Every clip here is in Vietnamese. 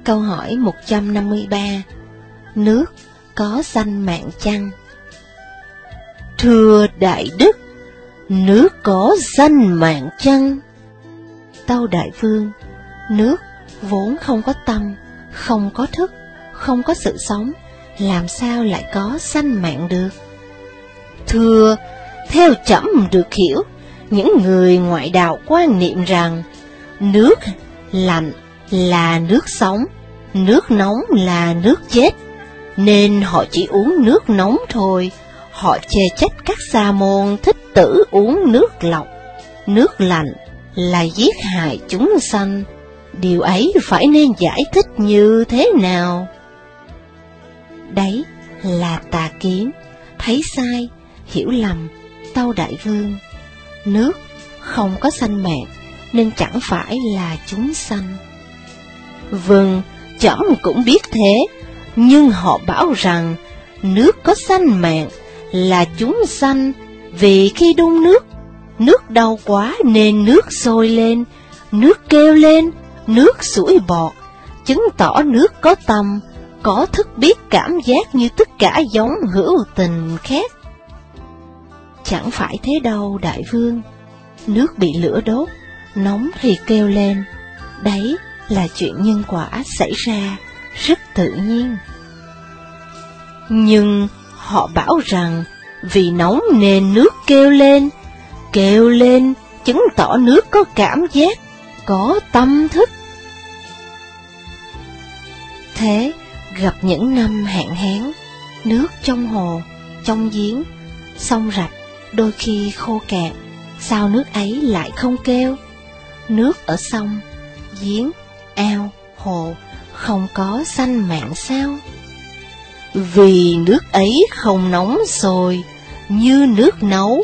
Câu hỏi 153. Nước có sanh mạng chăng? Thưa Đại Đức, nước có sanh mạng chăng? Tâu Đại Vương, nước vốn không có tâm, không có thức, không có sự sống, làm sao lại có sanh mạng được? Thưa, theo trẫm được hiểu, những người ngoại đạo quan niệm rằng nước lạnh là nước sống, nước nóng là nước chết, nên họ chỉ uống nước nóng thôi. Họ chê trách các sa môn thích tử uống nước lọc, nước lạnh là giết hại chúng sanh. Điều ấy phải nên giải thích như thế nào? Đấy là tà kiến, thấy sai, hiểu lầm. Tâu Đại Vương, nước không có sanh mạng, nên chẳng phải là chúng sanh. Vâng, trẫm cũng biết thế, nhưng họ bảo rằng nước có sanh mạng là chúng sanh, vì khi đun nước đau quá nên nước sôi lên, nước kêu lên, nước sủi bọt, chứng tỏ nước có tâm, có thức biết cảm giác như tất cả giống hữu tình khác. Chẳng phải thế đâu Đại Vương, nước bị lửa đốt, nóng thì kêu lên, đấy là chuyện nhân quả xảy ra rất tự nhiên. Nhưng họ bảo rằng vì nóng nên nước kêu lên chứng tỏ nước có cảm giác, có tâm thức. Thế gặp những năm hạn hán, nước trong hồ, trong giếng, sông rạch đôi khi khô cạn, sao nước ấy lại không kêu? Nước ở sông, giếng, ao, hồ không có sanh mạng sao? Vì nước ấy không nóng sôi như nước nấu.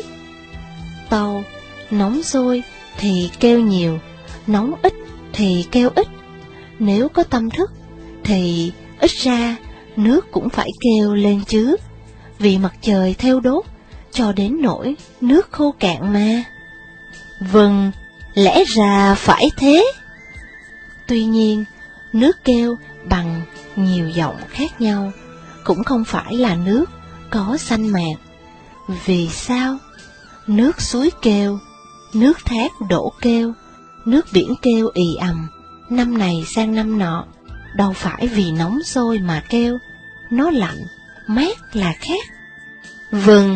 Tâu, nóng sôi thì kêu nhiều, nóng ít thì kêu ít. Nếu có tâm thức thì ít ra nước cũng phải kêu lên chứ, vì mặt trời theo đốt cho đến nỗi nước khô cạn mà. Vâng, lẽ ra phải thế. Tuy nhiên, nước kêu bằng nhiều giọng khác nhau cũng không phải là nước có sanh mạng. Vì sao? Nước suối kêu, nước thác đổ kêu, nước biển kêu ì ầm, năm này sang năm nọ, đâu phải vì nóng sôi mà kêu, nó lạnh, mát là khác. Vâng,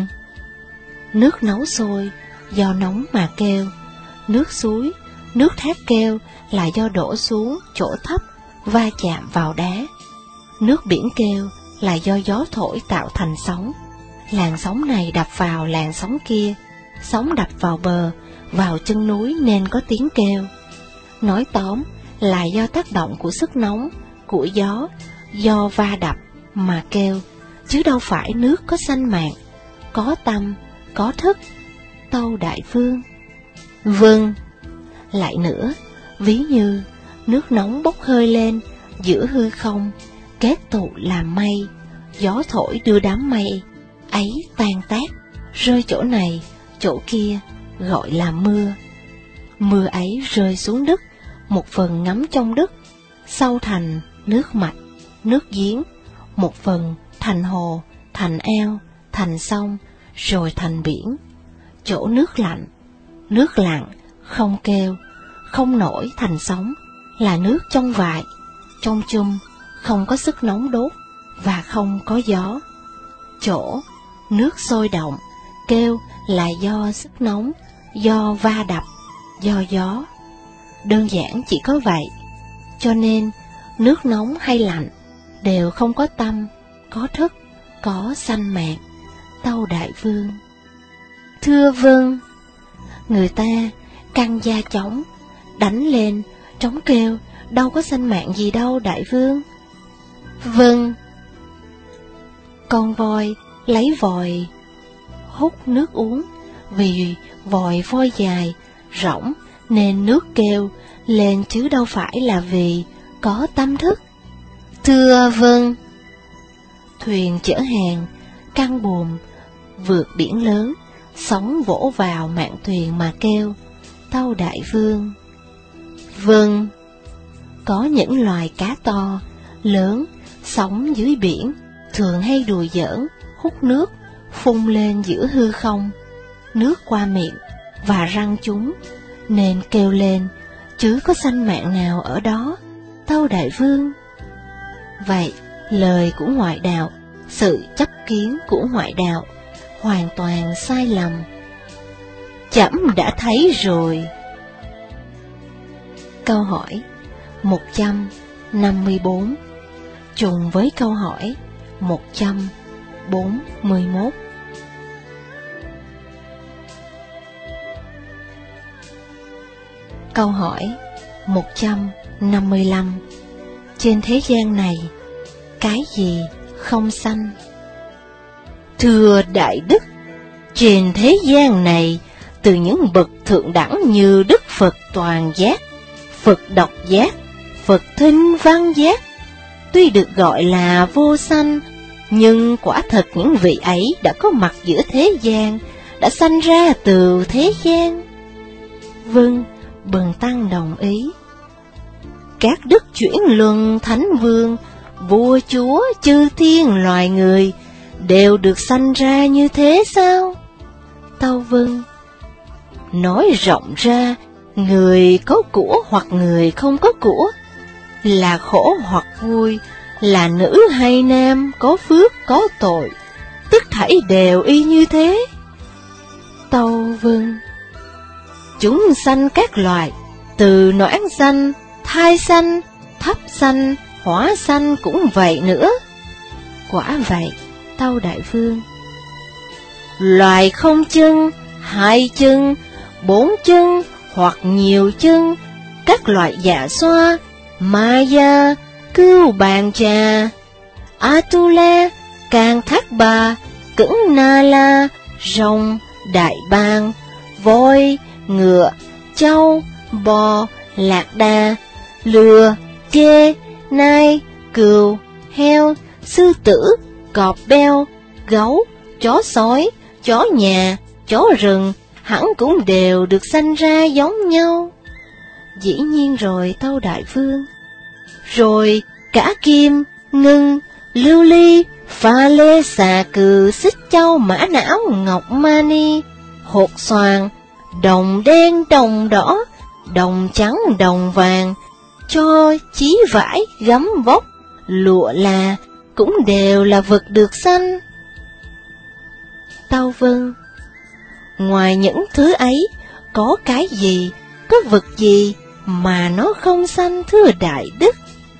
nước nấu sôi do nóng mà kêu, nước suối, nước thác kêu là do đổ xuống chỗ thấp va chạm vào đá, nước biển kêu là do gió thổi tạo thành sóng, làn sóng này đập vào làn sóng kia, sóng đập vào bờ, vào chân núi nên có tiếng kêu. Nói tóm là do tác động của sức nóng, của gió, do va đập mà kêu, chứ đâu phải nước có sanh mạng, có tâm, có thức. Tâu Đại Vương. Vâng. Lại nữa, ví như nước nóng bốc hơi lên giữa hư không, kết tụ làm mây, gió thổi đưa đám mây ấy tan tác, rơi chỗ này, chỗ kia, gọi là mưa. Mưa ấy rơi xuống đất, một phần ngấm trong đất, sâu thành nước mạch, nước giếng, một phần thành hồ, thành ao, thành sông, rồi thành biển. Chỗ nước lặng, không kêu, không nổi thành sóng, là nước trong vại, trong chum, không có sức nóng đốt và không có gió. Chỗ nước sôi động, kêu là do sức nóng, do va đập, do gió. Đơn giản chỉ có vậy. Cho nên, nước nóng hay lạnh đều không có tâm, có thức, có sanh mạng. Tâu Đại Vương. Thưa vâng. Người ta căng da trống, đánh lên, trống kêu, đâu có sanh mạng gì đâu Đại Vương. Vâng. Con voi lấy vòi hút nước uống, vì vòi voi dài, rỗng nên nước kêu lên chứ đâu phải là vì có tâm thức. Thưa vâng. Thuyền chở hàng, căng buồm, vượt biển lớn, sóng vỗ vào mạn thuyền mà kêu. Tâu Đại Vương. Vâng. Có những loài cá to, lớn, sống dưới biển, thường hay đùa giỡn, hút nước, phun lên giữa hư không, nước qua miệng và răng chúng, nên kêu lên, chứ có sanh mạng nào ở đó, tâu đại vương. Vậy, lời của ngoại đạo, sự chấp kiến của ngoại đạo, hoàn toàn sai lầm. Trẫm đã thấy rồi. Câu hỏi 154 trùng với câu hỏi 141. Câu hỏi 155. Trên thế gian này, cái gì không sanh? Thưa Đại Đức, trên thế gian này, từ những bậc thượng đẳng như Đức Phật Toàn Giác, Phật Độc Giác, Phật Thinh Văn Giác, tuy được gọi là vô sanh, nhưng quả thật những vị ấy đã có mặt giữa thế gian, đã sanh ra từ thế gian. Vâng, Bần Tăng đồng ý. Các đức chuyển luân thánh vương, vua chúa, chư thiên loài người, đều được sanh ra như thế sao? Tâu vâng. Nói rộng ra, người có của hoặc người không có của, là khổ hoặc vui, là nữ hay nam, có phước có tội, tất thảy đều y như thế. Tâu vâng. Chúng sanh các loài, từ noãn sanh, thai sanh, thấp sanh, hỏa sanh cũng vậy nữa. Quả vậy, tâu đại vương. Loài không chân, hai chân, bốn chân hoặc nhiều chân, các loại dạ xoa, Maya, Cưu Bàn Trà, Atula, Can Thác Bà, Cửng Na La, rồng, đại bàng, voi, ngựa, trâu, bò, lạc đà, lừa, kê, nai, cừu, heo, sư tử, cọp beo, gấu, chó sói, chó nhà, chó rừng, hẳn cũng đều được sanh ra giống nhau. Dĩ nhiên rồi, tâu đại vương. Rồi cả kim, ngân, lưu ly, pha lê, xà cừ, xích châu, mã não, ngọc mani, hột xoàn, đồng đen, đồng đỏ, đồng trắng, đồng vàng, cho chí vải, gấm vóc, lụa là, cũng đều là vật được sanh. Tâu vâng. Ngoài những thứ ấy, có cái gì, có vật gì mà nó không sanh, thưa Đại Đức?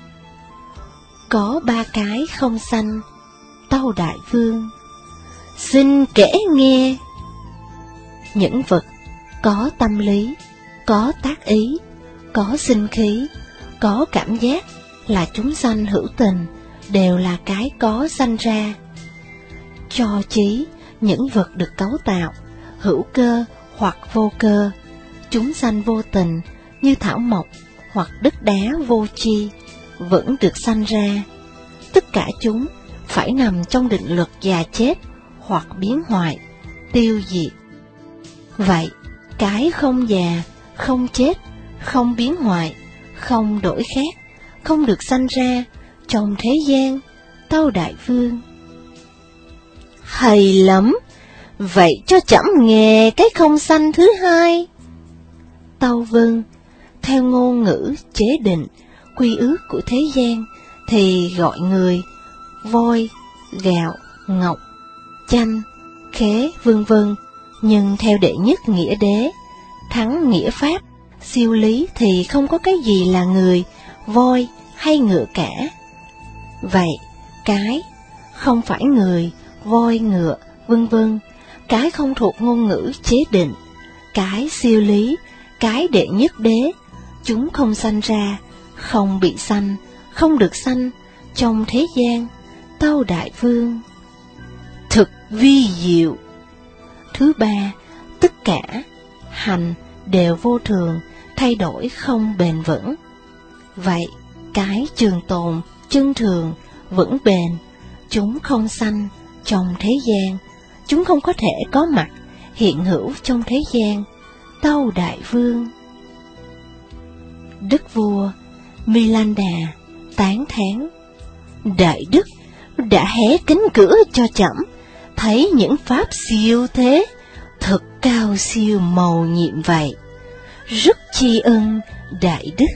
Có ba cái không sanh, tâu đại vương. Xin kể nghe. Những vật có tâm lý, có tác ý, có sinh khí, có cảm giác là chúng sanh hữu tình, đều là cái có sanh ra. Cho chí những vật được cấu tạo, hữu cơ hoặc vô cơ, chúng sanh vô tình như thảo mộc hoặc đất đá vô tri, vẫn được sanh ra. Tất cả chúng phải nằm trong định luật già chết hoặc biến hoại, tiêu diệt. Vậy, cái không già, không chết, không biến hoại, không đổi khác, không được sanh ra trong thế gian, tâu đại vương. Hay lắm, vậy cho trẫm nghe cái không sanh thứ hai. Tâu vâng. Theo ngôn ngữ chế định, quy ước của thế gian, thì gọi người, voi, gạo, ngọc, chanh, khế, vân vân. Nhưng theo đệ nhất nghĩa đế, thắng nghĩa pháp, siêu lý thì không có cái gì là người, voi hay ngựa cả. Vậy, cái không phải người, voi, ngựa, vân vân, cái không thuộc ngôn ngữ chế định, cái siêu lý, cái đệ nhất đế, chúng không sanh ra, không bị sanh, không được sanh trong thế gian, tâu đại vương. Thực vi diệu. Thứ ba, tất cả hành đều vô thường, thay đổi không bền vững. Vậy, cái trường tồn, chân thường, vững bền, chúng không sanh trong thế gian, chúng không có thể có mặt, hiện hữu trong thế gian, tâu đại vương. Đức vua, Milanda tán thán: Đại đức đã hé cánh cửa cho trẫm thấy những pháp siêu thế, thật cao siêu mầu nhiệm vậy. Rất tri ân đại đức.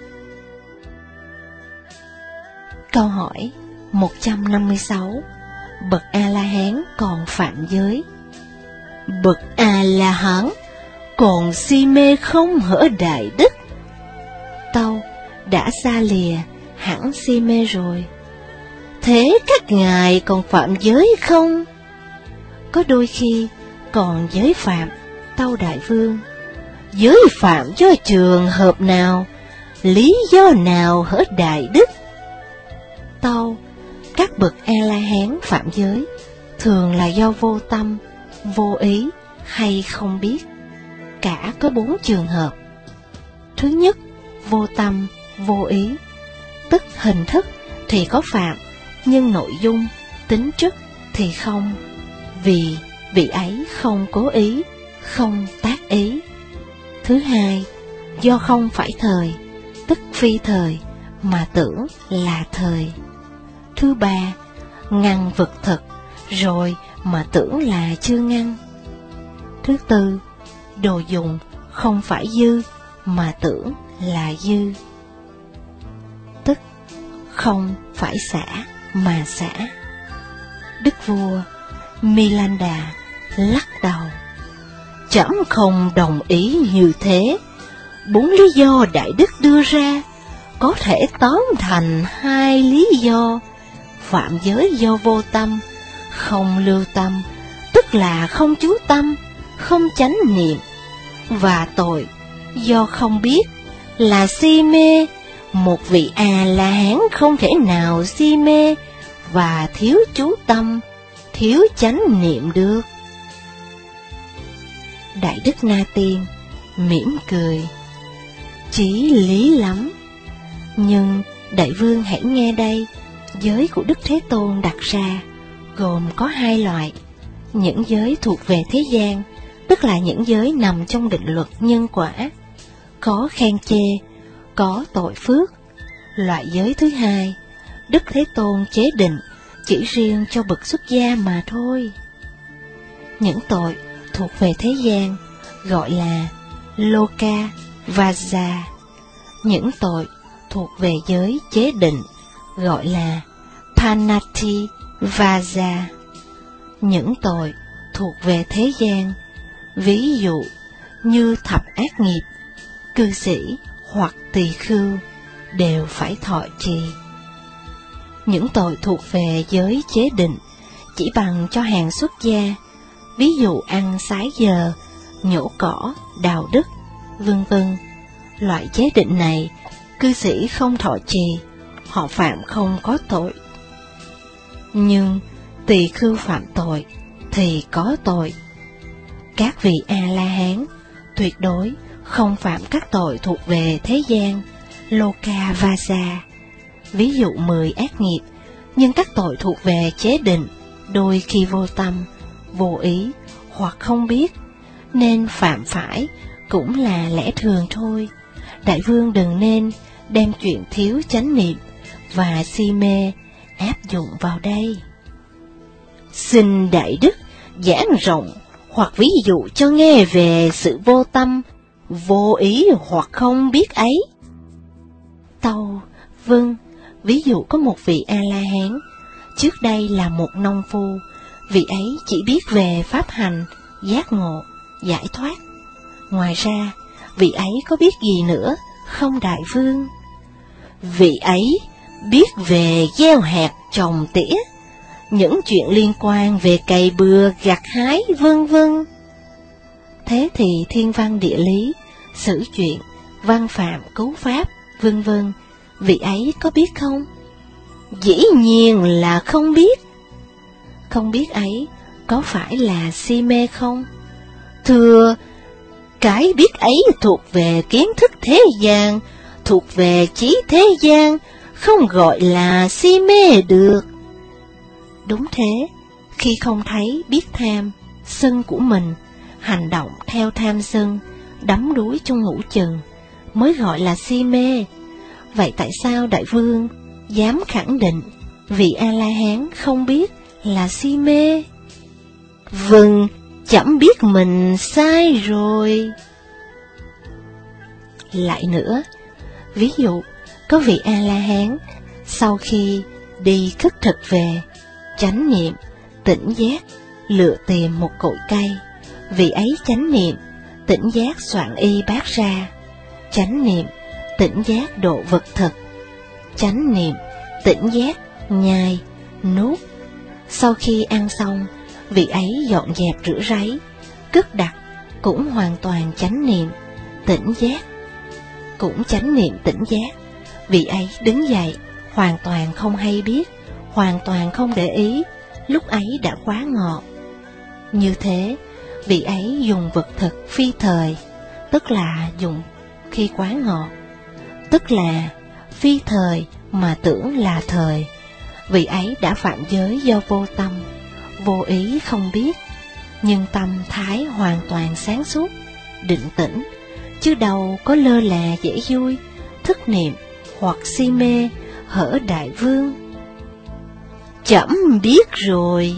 Câu hỏi 156. Bậc A-la-hán còn phạm giới? Bậc A-la-hán còn si mê không hở đại đức? Tâu: đã xa lìa hẳn si mê rồi. Thế các ngài còn phạm giới không? Có đôi khi còn giới phạm. Tâu đại vương: giới phạm do trường hợp nào, lý do nào hở đại đức? Tâu: các bậc A-la-hán phạm giới thường là do vô tâm, vô ý hay không biết. Cả có 4 trường hợp. Thứ nhất, vô tâm, vô ý, tức hình thức thì có phạm, nhưng nội dung, tính chất thì không, vì vị ấy không cố ý, không tác ý. Thứ hai, do không phải thời, tức phi thời, mà tưởng là thời. Thứ ba, ngăn vật thực, rồi mà tưởng là chưa ngăn. Thứ tư, đồ dùng không phải dư, mà tưởng là dư, tức không phải xả, mà xả. Đức vua Milanda lắc đầu: trẫm không đồng ý như thế. 4 lý do đại đức đưa ra có thể tóm thành 2 lý do. Phạm giới do vô tâm, không lưu tâm, tức là không chú tâm, không chánh niệm. Và tội do không biết là si mê. Một vị A-la-hán không thể nào si mê và thiếu chú tâm, thiếu chánh niệm được. Đại đức Na Tiên mỉm cười: chí lý lắm. Nhưng đại vương hãy nghe đây, giới của Đức Thế Tôn đặt ra gồm có 2 loại. Những giới thuộc về thế gian, tức là những giới nằm trong định luật nhân quả, có khen chê, có tội phước. Loại giới thứ hai, Đức Thế Tôn chế định chỉ riêng cho bậc xuất gia mà thôi. Những tội thuộc về thế gian gọi là Loka Vaja. Những tội thuộc về giới chế định gọi là Panati Vaja. Những tội thuộc về thế gian, ví dụ như thập ác nghiệp, cư sĩ hoặc tỳ khưu, đều phải thọ trì. Những tội thuộc về giới chế định chỉ bằng cho hàng xuất gia, ví dụ ăn sái giờ, nhổ cỏ, đào đất, vân vân. Loại chế định này, cư sĩ không thọ trì, họ phạm không có tội. Nhưng tỳ khưu phạm tội thì có tội. Các vị A-la-hán tuyệt đối không phạm các tội thuộc về thế gian, Loka Vaja, ví dụ 10 ác nghiệp. Nhưng các tội thuộc về chế định đôi khi vô tâm, vô ý hoặc không biết, nên phạm phải cũng là lẽ thường thôi. Đại vương đừng nên đem chuyện thiếu chánh niệm và si mê áp dụng vào đây. Xin đại đức giảng rộng hoặc ví dụ cho nghe về sự vô tâm, vô ý hoặc không biết ấy. Tâu: vâng. Ví dụ có một vị A-la-hán, trước đây là một nông phu. Vị ấy chỉ biết về pháp hành, giác ngộ, giải thoát. Ngoài ra, vị ấy có biết gì nữa không đại vương? Vị ấy biết về gieo hạt, trồng tỉa, những chuyện liên quan về cày bừa, gặt hái, vân vân. Thế thì thiên văn địa lý, sử chuyện, văn phạm, cấu pháp, vân vân, vị ấy có biết không? Dĩ nhiên là không biết. Không biết ấy có phải là si mê không? Thưa, cái biết ấy thuộc về kiến thức thế gian, thuộc về trí thế gian, không gọi là si mê được. Đúng thế, khi không thấy biết tham, sân của mình, hành động theo tham sân, đắm đuối trong ngũ chừng, mới gọi là si mê. Vậy tại sao đại vương dám khẳng định vị A-la-hán không biết là si mê? Vâng, trẫm biết mình sai rồi. Lại nữa, ví dụ có vị A-la-hán sau khi đi khất thực về, chánh niệm, tỉnh giác, lựa tìm một cội cây, vị ấy chánh niệm, tỉnh giác soạn y bát ra, chánh niệm, tỉnh giác độ vật thực, chánh niệm, tỉnh giác nhai, nuốt. Sau khi ăn xong, vị ấy dọn dẹp rửa ráy, cất đặt, cũng hoàn toàn chánh niệm, tỉnh giác, cũng chánh niệm tỉnh giác. Vị ấy đứng dậy, hoàn toàn không hay biết, hoàn toàn không để ý, lúc ấy đã quá ngọt. Như thế, vị ấy dùng vật thực phi thời, tức là dùng khi quá ngọt, tức là phi thời mà tưởng là thời. Vị ấy đã phạm giới do vô tâm, vô ý không biết, nhưng tâm thái hoàn toàn sáng suốt, định tĩnh, chứ đâu có lơ là dễ vui, thức niệm hoặc si mê hở đại vương. Trẫm biết rồi.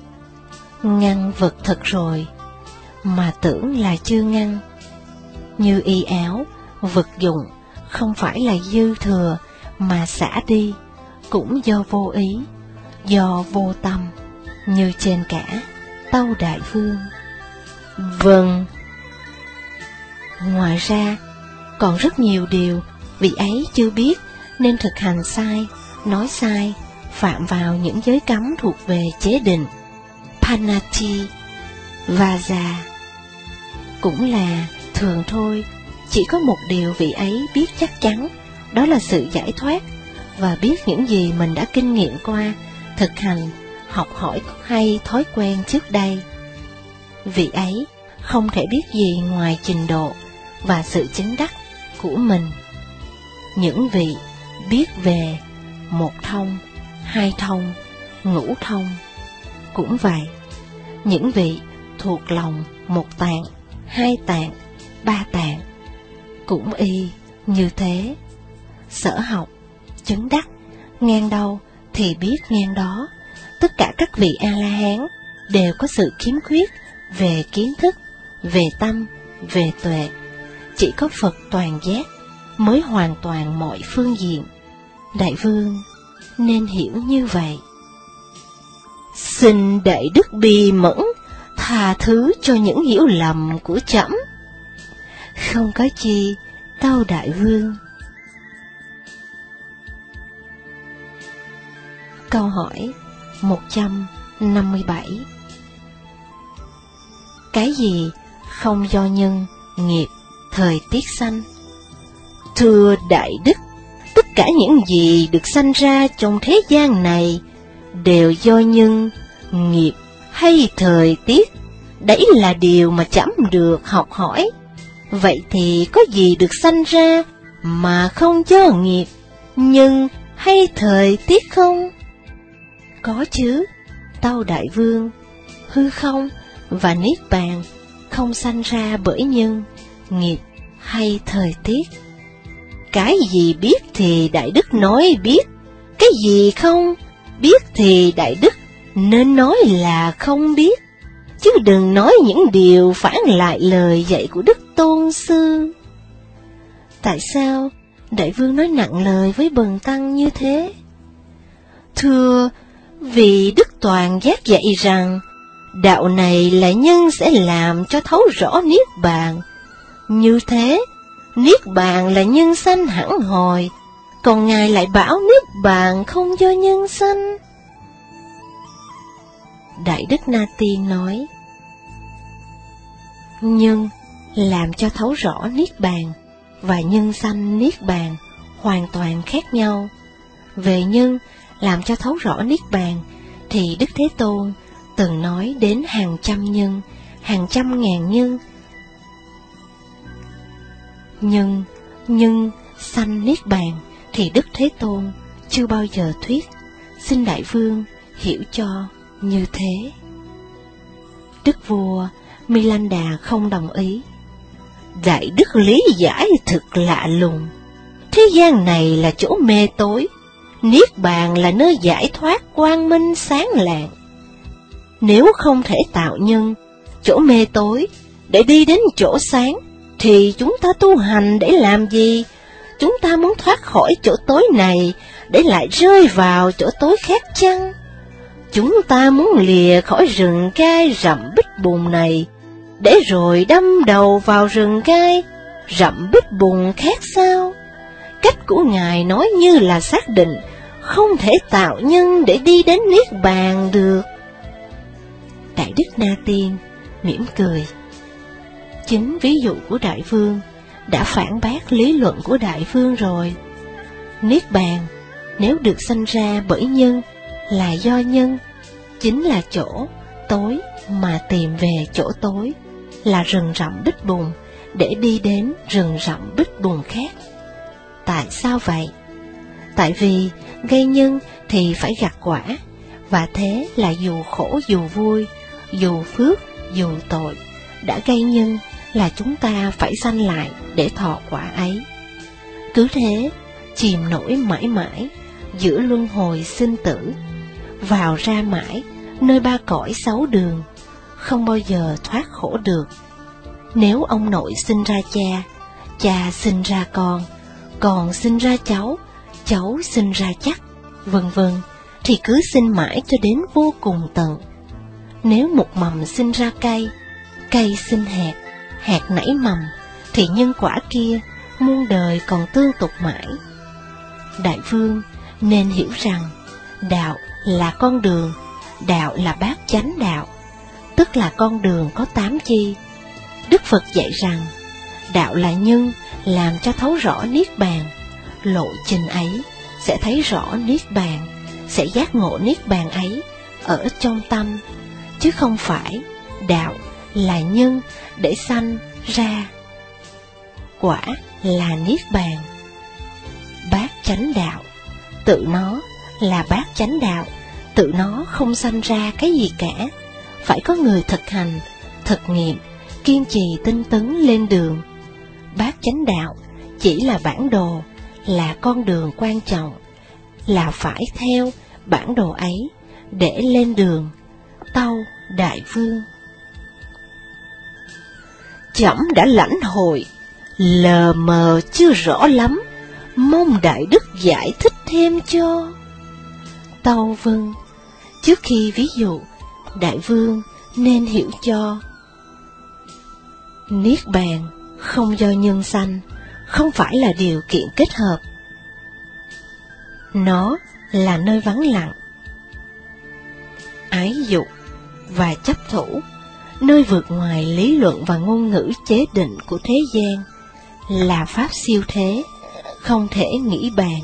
Ngăn vật thực rồi, mà tưởng là chưa ngăn. Như y áo, vật dụng, không phải là dư thừa mà xả đi, cũng do vô ý, do vô tâm, như trên cả, tâu đại vương. Vâng. Ngoài ra, còn rất nhiều điều vị ấy chưa biết nên thực hành sai, nói sai, phạm vào những giới cấm thuộc về chế định, Panati, Vaja. Cũng là thường thôi, chỉ có một điều vị ấy biết chắc chắn, đó là sự giải thoát, và biết những gì mình đã kinh nghiệm qua, thực hành, học hỏi hay thói quen trước đây. Vị ấy không thể biết gì ngoài trình độ và sự chứng đắc của mình. Những vị biết về một thông, hai thông, ngũ thông, cũng vậy. Những vị thuộc lòng một tạng, hai tạng, ba tạng, cũng y như thế. Sở học, chứng đắc, ngang đâu thì biết ngang đó. Tất cả các vị A-la-hán đều có sự khiếm khuyết về kiến thức, về tâm, về tuệ. Chỉ có Phật toàn giác mới hoàn toàn mọi phương diện. Đại vương nên hiểu như vậy. Xin đại đức bi mẫn tha thứ cho những hiểu lầm của trẫm. Không có chi, tâu đại vương. Câu hỏi 157. Cái gì không do nhân, nghiệp, thời tiết sanh? Thưa đại đức, tất cả những gì được sanh ra trong thế gian này đều do nhân, nghiệp hay thời tiết. Đấy là điều mà trẫm được học hỏi. Vậy thì có gì được sanh ra mà không do nghiệp, nhân hay thời tiết không? Có chứ, tâu đại vương. Hư không và niết bàn không sanh ra bởi nhân, nghiệp hay thời tiết. Cái gì biết thì đại đức nói biết, cái gì không biết thì đại đức nên nói là không biết, chứ đừng nói những điều phản lại lời dạy của Đức Tôn Sư. Tại sao đại vương nói nặng lời với bần tăng như thế? Thưa, vì Đức Toàn Giác dạy rằng, đạo này là nhân sẽ làm cho thấu rõ niết bàn. Như thế, niết bàn là nhân sanh hẳn hồi, còn Ngài lại bảo niết bàn không do nhân sanh. Đại Đức Na Tiên nói, nhân làm cho thấu rõ niết bàn và nhân sanh niết bàn hoàn toàn khác nhau. Về nhân làm cho thấu rõ niết bàn thì Đức Thế Tôn từng nói đến hàng trăm nhân, hàng trăm ngàn nhân. Nhân sanh niết bàn thì Đức Thế Tôn chưa bao giờ thuyết. Xin đại vương hiểu cho như thế. Đức vua Milanda không đồng ý. Đại đức lý giải thực lạ lùng. Thế gian này là chỗ mê tối, Niết Bàn là nơi giải thoát quang minh sáng lạng. Nếu không thể tạo nhân, chỗ mê tối, để đi đến chỗ sáng, thì chúng ta tu hành để làm gì? Chúng ta muốn thoát khỏi chỗ tối này, để lại rơi vào chỗ tối khác chăng? Chúng ta muốn lìa khỏi rừng gai rậm bích bùn này, để rồi đâm đầu vào rừng gai rậm bích bùn khác sao? Cách của Ngài nói như là xác định không thể tạo nhân để đi đến Niết Bàn được. Đại Đức Na Tiên mỉm cười. Chính ví dụ của Đại Vương đã phản bác lý luận của Đại Vương rồi. Niết Bàn nếu được sanh ra bởi nhân là do nhân, chính là chỗ tối mà tìm về chỗ tối, là rừng rậm bích bùn để đi đến rừng rậm bích bùn khác. Tại sao vậy? Tại vì gây nhân thì phải gặt quả, và thế là dù khổ dù vui, dù phước dù tội, đã gây nhân là chúng ta phải sanh lại để thọ quả ấy. Cứ thế, chìm nổi mãi mãi giữa luân hồi sinh tử, vào ra mãi nơi ba cõi sáu đường, không bao giờ thoát khổ được. Nếu ông nội sinh ra cha, cha sinh ra con sinh ra cháu, cháu sinh ra chắc, vân vân, thì cứ sinh mãi cho đến vô cùng tận. Nếu một mầm sinh ra cây, cây sinh hạt, hạt nảy mầm, thì nhân quả kia muôn đời còn tương tục mãi. Đại Vương nên hiểu rằng đạo là con đường, đạo là bát chánh đạo, tức là con đường có 8 chi. Đức Phật dạy rằng đạo là nhân làm cho thấu rõ Niết Bàn. Lộ trình ấy sẽ thấy rõ Niết Bàn, sẽ giác ngộ Niết Bàn ấy ở trong tâm, chứ không phải đạo là nhân để sanh ra quả là Niết Bàn. Bát chánh đạo tự nó là bát chánh đạo, tự nó không sanh ra cái gì cả. Phải có người thực hành, thực nghiệm, kiên trì tinh tấn lên đường. Bát chánh đạo chỉ là bản đồ, là con đường quan trọng, là phải theo bản đồ ấy để lên đường. Tâu Đại Vương: Trẫm đã lãnh hội, lờ mờ chưa rõ lắm, mong Đại Đức giải thích thêm cho. Tâu vâng. Trước khi ví dụ, Đại Vương nên hiểu cho. Niết Bàn không do nhân sanh, không phải là điều kiện kết hợp. Nó là nơi vắng lặng, ái dục và chấp thủ, nơi vượt ngoài lý luận và ngôn ngữ chế định của thế gian, là pháp siêu thế, không thể nghĩ bàn.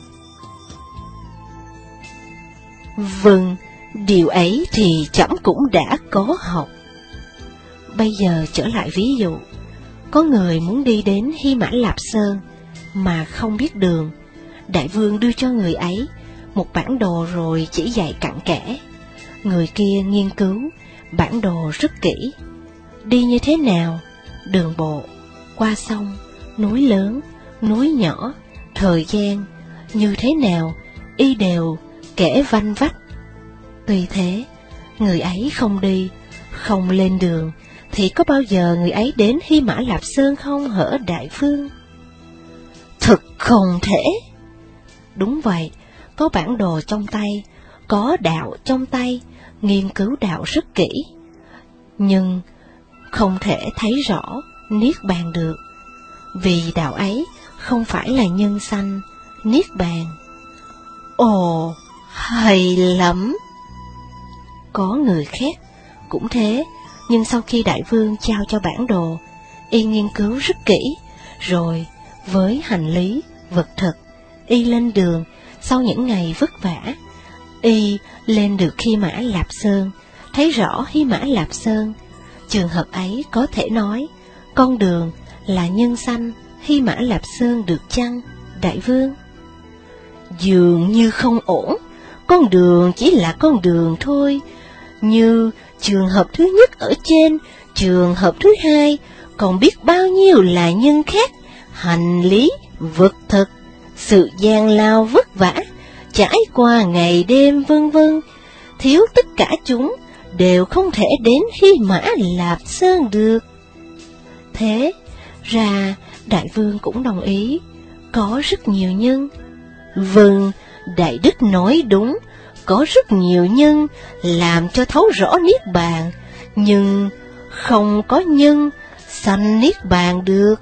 Vâng, điều ấy thì trẫm cũng đã có học. Bây giờ trở lại ví dụ, có người muốn đi đến Hy Mã Lạp Sơn mà không biết đường. Đại Vương đưa cho người ấy một bản đồ rồi chỉ dạy cặn kẽ. Người kia nghiên cứu bản đồ rất kỹ. Đi như thế nào, đường bộ, qua sông, núi lớn, núi nhỏ, thời gian, như thế nào, y đều kể vanh vách. Tuy thế, người ấy không đi, không lên đường, thì có bao giờ người ấy đến Hy Mã Lạp Sơn không hở Đại Vương? Thực không thể. Đúng vậy, có bản đồ trong tay, có đạo trong tay, nghiên cứu đạo rất kỹ, nhưng không thể thấy rõ Niết Bàn được, vì đạo ấy không phải là nhân sanh Niết Bàn. Ồ, hay lắm! Có người khác cũng thế, nhưng sau khi Đại Vương trao cho bản đồ, y nghiên cứu rất kỹ, rồi với hành lý, vật thực, y lên đường. Sau những ngày vất vả, y lên được Hy Mã Lạp Sơn, thấy rõ Hy Mã Lạp Sơn. Trường hợp ấy có thể nói, con đường là nhân sanh Hy Mã Lạp Sơn được chăng, Đại Vương? Dường như không ổn, con đường chỉ là con đường thôi. Như trường hợp thứ nhất ở trên, trường hợp thứ hai, còn biết bao nhiêu là nhân khác, hành lý, vật thực, sự gian lao vất vả, trải qua ngày đêm vân vân, thiếu tất cả chúng đều không thể đến Hy Mã Lạp Sơn được. Thế ra đại vương cũng đồng ý, có rất nhiều nhân. Vâng, đại đức nói đúng, có rất nhiều nhân làm cho thấu rõ Niết Bàn, nhưng không có nhân sanh Niết Bàn được.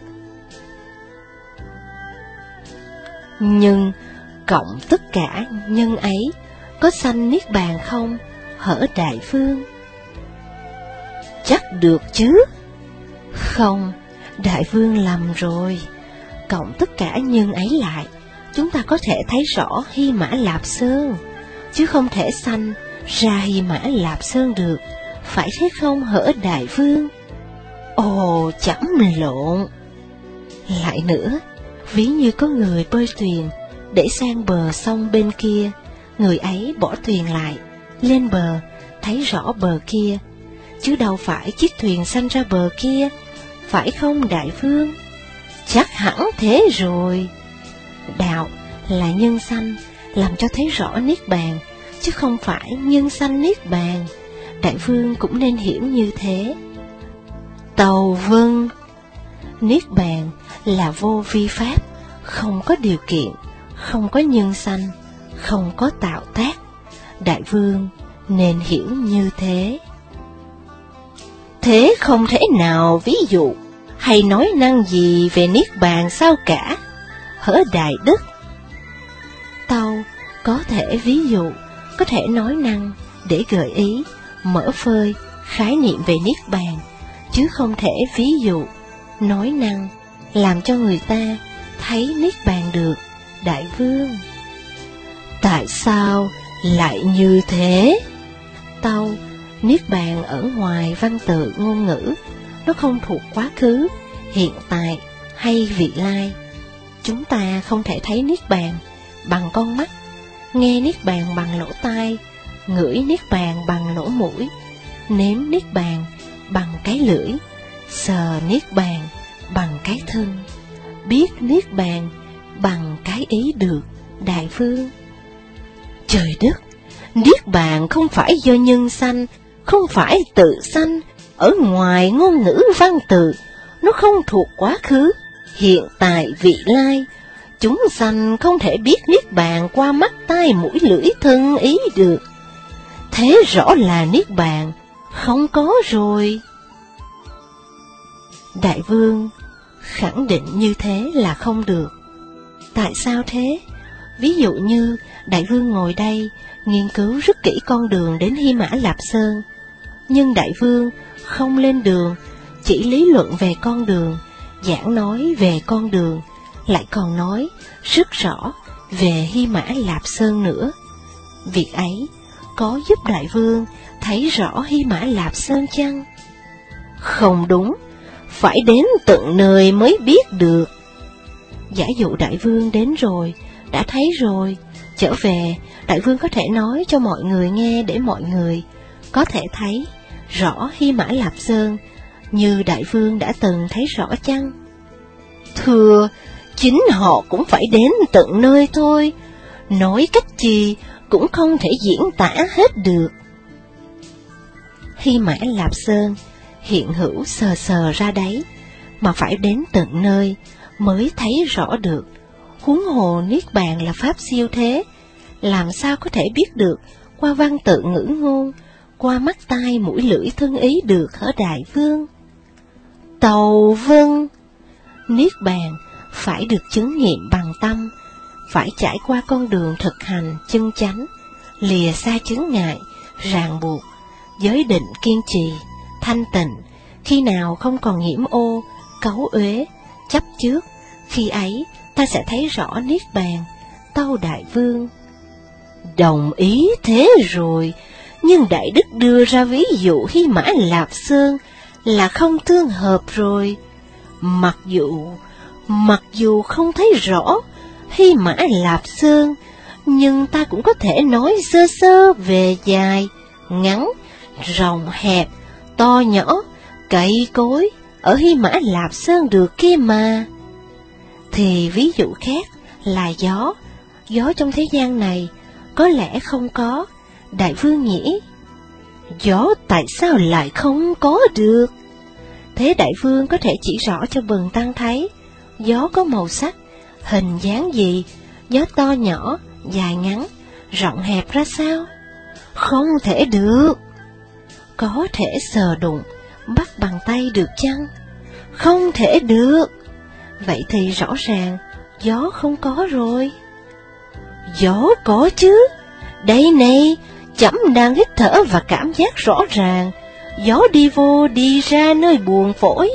Nhưng cộng tất cả nhân ấy có sanh Niết Bàn không, hở đại vương? Chắc được chứ? Không, đại vương lầm rồi. Cộng tất cả nhân ấy lại, chúng ta có thể thấy rõ Hy Mã Lạp Sơn, chứ không thể sanh ra Hy Mã Lạp Sơn được, phải thế không hở đại vương? Ồ, chẩm lộn. Lại nữa, ví như có người bơi thuyền để sang bờ sông bên kia, người ấy bỏ thuyền lại, lên bờ, thấy rõ bờ kia, chứ đâu phải chiếc thuyền sanh ra bờ kia, phải không đại vương? Chắc hẳn thế rồi. Đạo là nhân sanh, làm cho thấy rõ Niết Bàn, chứ không phải nhân sanh Niết Bàn. Đại vương cũng nên hiểu như thế. Tâu vâng. Niết Bàn là vô vi pháp, không có điều kiện, không có nhân sanh, không có tạo tác. Đại vương nên hiểu như thế. Thế không thể nào ví dụ hay nói năng gì về Niết Bàn sao cả, hở đại đức? Tâu có thể ví dụ, có thể nói năng để gợi ý, mở phơi khái niệm về Niết Bàn, chứ không thể ví dụ, nói năng làm cho người ta thấy Niết Bàn được, đại vương. Tại sao lại như thế? Tâu, Niết Bàn ở ngoài văn tự ngôn ngữ, nó không thuộc quá khứ, hiện tại hay vị lai. Chúng ta không thể thấy Niết Bàn bằng con mắt, nghe Niết Bàn bằng lỗ tai, ngửi Niết Bàn bằng lỗ mũi, nếm Niết Bàn bằng cái lưỡi, sờ Niết Bàn bằng cái thân, biết Niết Bàn bằng cái ý được, đại vương. Trời đất, Niết Bàn không phải do nhân sanh, không phải tự sanh, ở ngoài ngôn ngữ văn tự, nó không thuộc quá khứ, hiện tại vị lai. Chúng sanh không thể biết Niết Bàn qua mắt tai mũi lưỡi thân ý được. Thế rõ là Niết Bàn không có rồi. Đại vương khẳng định như thế là không được. Tại sao thế? Ví dụ như đại vương ngồi đây nghiên cứu rất kỹ con đường đến Hy Mã Lạp Sơn, nhưng đại vương không lên đường, chỉ lý luận về con đường, giảng nói về con đường, lại còn nói rất rõ về Hy Mã Lạp Sơn nữa. Việc ấy có giúp đại vương thấy rõ Hy Mã Lạp Sơn chăng? Không đúng, phải đến tận nơi mới biết được. Giả dụ đại vương đến rồi, đã thấy rồi, trở về, đại vương có thể nói cho mọi người nghe để mọi người có thể thấy rõ Hy Mã Lạp Sơn như đại vương đã từng thấy rõ chăng? Thưa, chính họ cũng phải đến tận nơi thôi, nói cách gì cũng không thể diễn tả hết được. Hy Mã Lạp Sơn hiện hữu sờ sờ ra đấy, mà phải đến tận nơi mới thấy rõ được. Huống hồ Niết Bàn là pháp siêu thế, làm sao có thể biết được qua văn tự ngữ ngôn, qua mắt tai mũi lưỡi thân ý được hả đại vương? Tâu vâng. Niết Bàn phải được chứng nghiệm bằng tâm, phải trải qua con đường thực hành chân chánh, lìa xa chướng ngại, ràng buộc, giới định kiên trì, thanh tịnh, khi nào không còn nhiễm ô, cấu uế, chấp trước, khi ấy ta sẽ thấy rõ Niết Bàn. Tâu đại vương. Đồng ý thế rồi, nhưng đại đức đưa ra ví dụ Hy Mã Lạp Sơn là không tương hợp rồi. Mặc dù không thấy rõ Hy Mã Lạp Sơn, nhưng ta cũng có thể nói sơ sơ về dài, ngắn, rộng hẹp, to nhỏ, cây cối ở Hy Mã Lạp Sơn được kia mà. Thì ví dụ khác là gió. Gió trong thế gian này có lẽ không có, đại vương nhỉ? Gió tại sao lại không có được? Thế đại vương có thể chỉ rõ cho Bần Tăng thấy, gió có màu sắc, hình dáng gì, gió to nhỏ, dài ngắn, rộng hẹp ra sao? Không thể được. Có thể sờ đụng, bắt bằng tay được chăng? Không thể được. Vậy thì rõ ràng, gió không có rồi. Gió có chứ. Đây này, chấm đang hít thở và cảm giác rõ ràng. Gió đi vô đi ra nơi buồng phổi,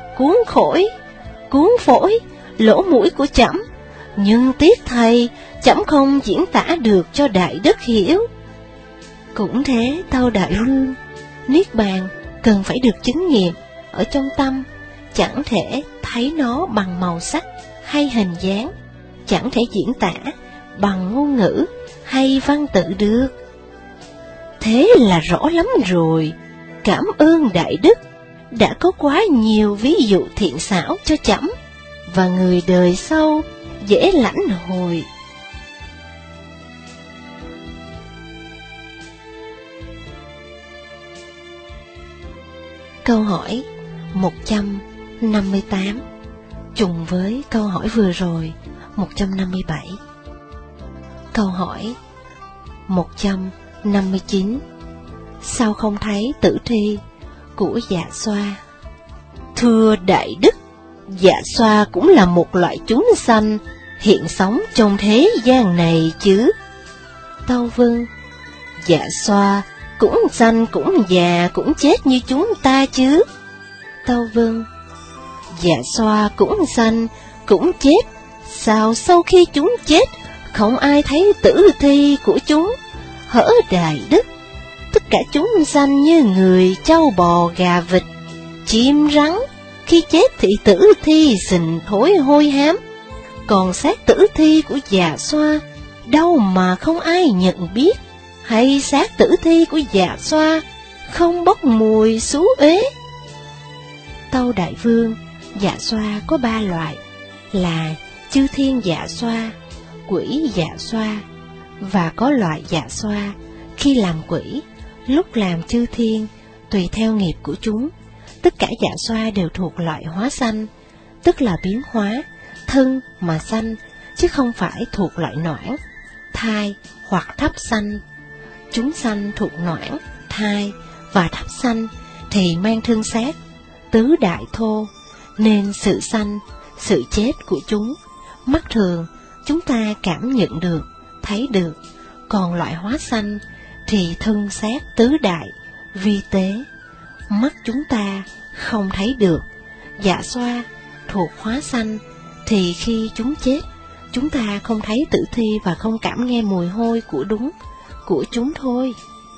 cuốn phổi, lỗ mũi của chấm. Nhưng tiếc thầy, chấm không diễn tả được cho đại đức hiểu. Cũng thế, tâu đại vương, niết bàn cần phải được chứng nghiệm ở trong tâm, chẳng thể thấy nó bằng màu sắc hay hình dáng, chẳng thể diễn tả bằng ngôn ngữ hay văn tự được. Thế là rõ lắm rồi. Cảm ơn đại đức đã có quá nhiều ví dụ thiện xảo cho chấm, và người đời sau dễ lãnh hội. Câu hỏi 158 trùng với câu hỏi vừa rồi 157. Câu hỏi 159. Sao không thấy tử thi của Dạ Xoa? Thưa đại đức, Dạ Xoa cũng là một loại chúng sanh hiện sống trong thế gian này chứ. Tâu vâng, Dạ Xoa cũng sanh cũng già cũng chết như chúng ta chứ. Tâu vâng, Dạ Xoa cũng sanh cũng chết, sao sau khi chúng chết không ai thấy tử thi của chúng? Hỡi đại đức, tất cả chúng sanh như người, trâu bò, gà vịt, chim rắn, khi chết thì tử thi sình thối hôi hám, còn xác tử thi của Dạ Xoa đâu mà không ai nhận biết, hay xác tử thi của Dạ Xoa không bốc mùi xú uế? Tâu đại vương, Dạ Xoa có 3 loại, là chư thiên Dạ Xoa, quỷ Dạ Xoa, và có loại Dạ Xoa khi làm quỷ, lúc làm chư thiên, tùy theo nghiệp của chúng. Tất cả Dạ Xoa đều thuộc loại hóa sanh, tức là biến hóa, thân mà sanh, chứ không phải thuộc loại noãn, thai hoặc thấp sanh. Chúng sanh thuộc noãn, thai và thấp sanh thì mang thân xác, tứ đại thô, nên sự sanh, sự chết của chúng, mắt thường chúng ta cảm nhận được, thấy được, còn loại hóa sanh thì thân xác tứ đại, vi tế, mắt chúng ta không thấy được. Dạ Xoa thuộc hóa sanh thì khi chúng chết, chúng ta không thấy tử thi và không cảm nghe mùi hôi của đúng của chúng thôi.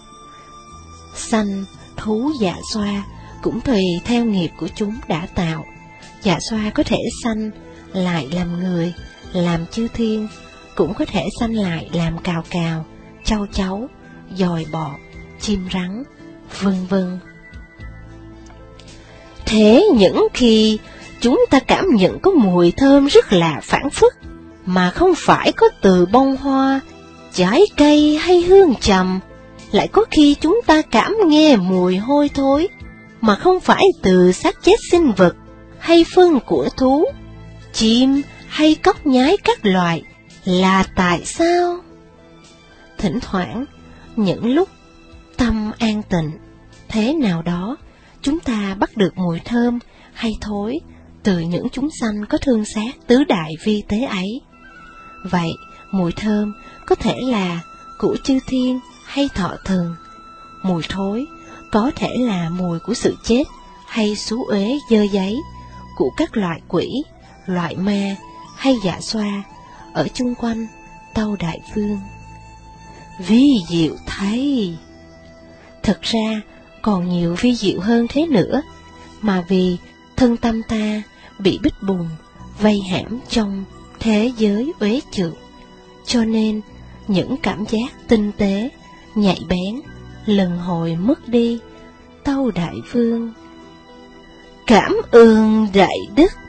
Sanh thú Dạ Xoa cũng tùy theo nghiệp của chúng đã tạo. Dạ Xoa có thể sanh lại làm người, làm chư thiên, cũng có thể sanh lại làm cào cào, châu chấu, dòi bọ, chim rắn, vân vân. Thế những khi chúng ta cảm nhận có mùi thơm rất là phảng phất, mà không phải có từ bông hoa, trái cây hay hương trầm, lại có khi chúng ta cảm nghe mùi hôi thối, mà không phải từ xác chết sinh vật, hay phân của thú, chim hay cóc nhái các loại, là tại sao? Thỉnh thoảng, những lúc tâm an tịnh, thế nào đó, chúng ta bắt được mùi thơm hay thối từ những chúng sanh có thương xác tứ đại vi tế ấy. Vậy, mùi thơm có thể là của chư thiên hay thọ thần. Mùi thối có thể là mùi của sự chết hay xú uế dơ giấy, của các loại quỷ, loại ma hay Dạ Xoa ở chung quanh Tâu đại vương. Vi diệu thay! Thật ra còn nhiều vi diệu hơn thế nữa, mà vì thân tâm ta bị bích bùng, vây hãm trong thế giới uế trượt, cho nên những cảm giác tinh tế, nhạy bén, lần hồi mất đi. Tâu đại vương. Cảm ơn đại đức.